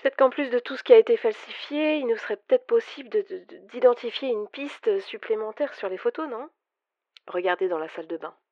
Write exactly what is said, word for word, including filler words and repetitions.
Peut-être qu'en plus de tout ce qui a été falsifié, il nous serait peut-être possible de de de d'identifier une piste supplémentaire sur les photos, non? Regardez dans la salle de bain.